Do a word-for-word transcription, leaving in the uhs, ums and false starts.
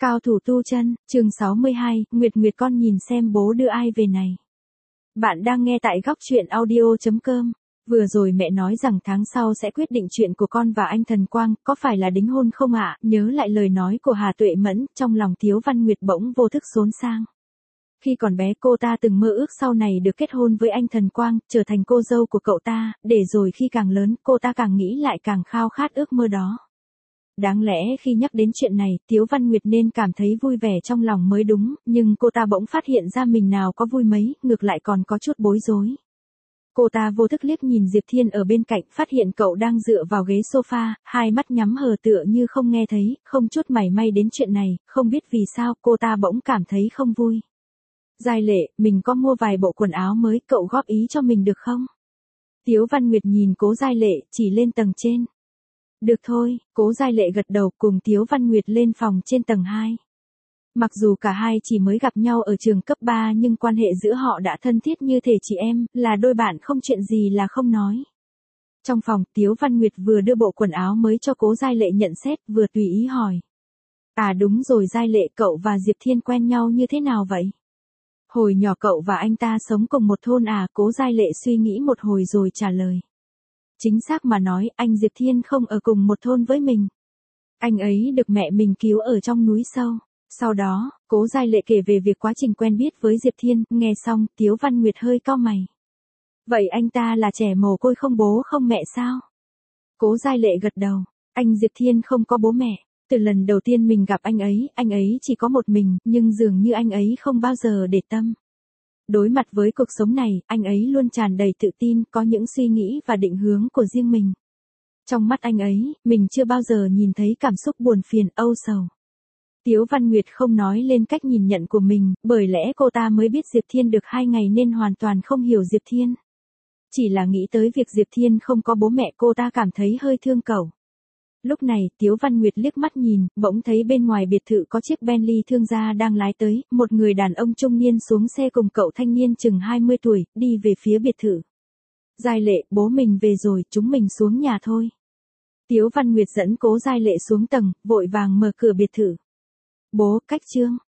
Cao thủ tu chân, chương sáu mươi hai, Nguyệt Nguyệt con nhìn xem bố đưa ai về này. Bạn đang nghe tại góc truyện audio chấm com. Vừa rồi mẹ nói rằng tháng sau sẽ quyết định chuyện của con và anh Thần Quang, có phải là đính hôn không ạ? Nhớ lại lời nói của Hà Tuệ Mẫn, trong lòng Tiếu Văn Nguyệt bỗng vô thức xốn sang. Khi còn bé cô ta từng mơ ước sau này được kết hôn với anh Thần Quang, trở thành cô dâu của cậu ta, để rồi khi càng lớn, cô ta càng nghĩ lại càng khao khát ước mơ đó. Đáng lẽ khi nhắc đến chuyện này, Tiếu Văn Nguyệt nên cảm thấy vui vẻ trong lòng mới đúng, nhưng cô ta bỗng phát hiện ra mình nào có vui mấy, ngược lại còn có chút bối rối. Cô ta vô thức liếc nhìn Diệp Thiên ở bên cạnh, phát hiện cậu đang dựa vào ghế sofa, hai mắt nhắm hờ tựa như không nghe thấy, không chút mảy may đến chuyện này, không biết vì sao cô ta bỗng cảm thấy không vui. Giai Lệ, mình có mua vài bộ quần áo mới, cậu góp ý cho mình được không? Tiếu Văn Nguyệt nhìn Cố Giai Lệ, chỉ lên tầng trên. Được thôi, Cố Giai Lệ gật đầu cùng Tiếu Văn Nguyệt lên phòng trên tầng hai. Mặc dù cả hai chỉ mới gặp nhau ở trường cấp ba nhưng quan hệ giữa họ đã thân thiết như thể chị em, là đôi bạn không chuyện gì là không nói. Trong phòng, Tiếu Văn Nguyệt vừa đưa bộ quần áo mới cho Cố Giai Lệ nhận xét, vừa tùy ý hỏi. À đúng rồi Giai Lệ, cậu và Diệp Thiên quen nhau như thế nào vậy? Hồi nhỏ cậu và anh ta sống cùng một thôn à? Cố Giai Lệ suy nghĩ một hồi rồi trả lời. Chính xác mà nói, anh Diệp Thiên không ở cùng một thôn với mình. Anh ấy được mẹ mình cứu ở trong núi sâu. Sau đó, Cố Giai Lệ kể về việc quá trình quen biết với Diệp Thiên, nghe xong, Tiếu Văn Nguyệt hơi cau mày. Vậy anh ta là trẻ mồ côi không bố không mẹ sao? Cố Giai Lệ gật đầu, anh Diệp Thiên không có bố mẹ. Từ lần đầu tiên mình gặp anh ấy, anh ấy chỉ có một mình, nhưng dường như anh ấy không bao giờ để tâm. Đối mặt với cuộc sống này, anh ấy luôn tràn đầy tự tin, có những suy nghĩ và định hướng của riêng mình. Trong mắt anh ấy, mình chưa bao giờ nhìn thấy cảm xúc buồn phiền, âu sầu. Tiếu Văn Nguyệt không nói lên cách nhìn nhận của mình, bởi lẽ cô ta mới biết Diệp Thiên được hai ngày nên hoàn toàn không hiểu Diệp Thiên. Chỉ là nghĩ tới việc Diệp Thiên không có bố mẹ cô ta cảm thấy hơi thương cậu. Lúc này, Tiếu Văn Nguyệt liếc mắt nhìn, bỗng thấy bên ngoài biệt thự có chiếc Bentley thương gia đang lái tới, một người đàn ông trung niên xuống xe cùng cậu thanh niên chừng hai mươi tuổi, đi về phía biệt thự. Giai Lệ, bố mình về rồi, chúng mình xuống nhà thôi. Tiếu Văn Nguyệt dẫn Cố Giai Lệ xuống tầng, vội vàng mở cửa biệt thự. Bố, cách trương.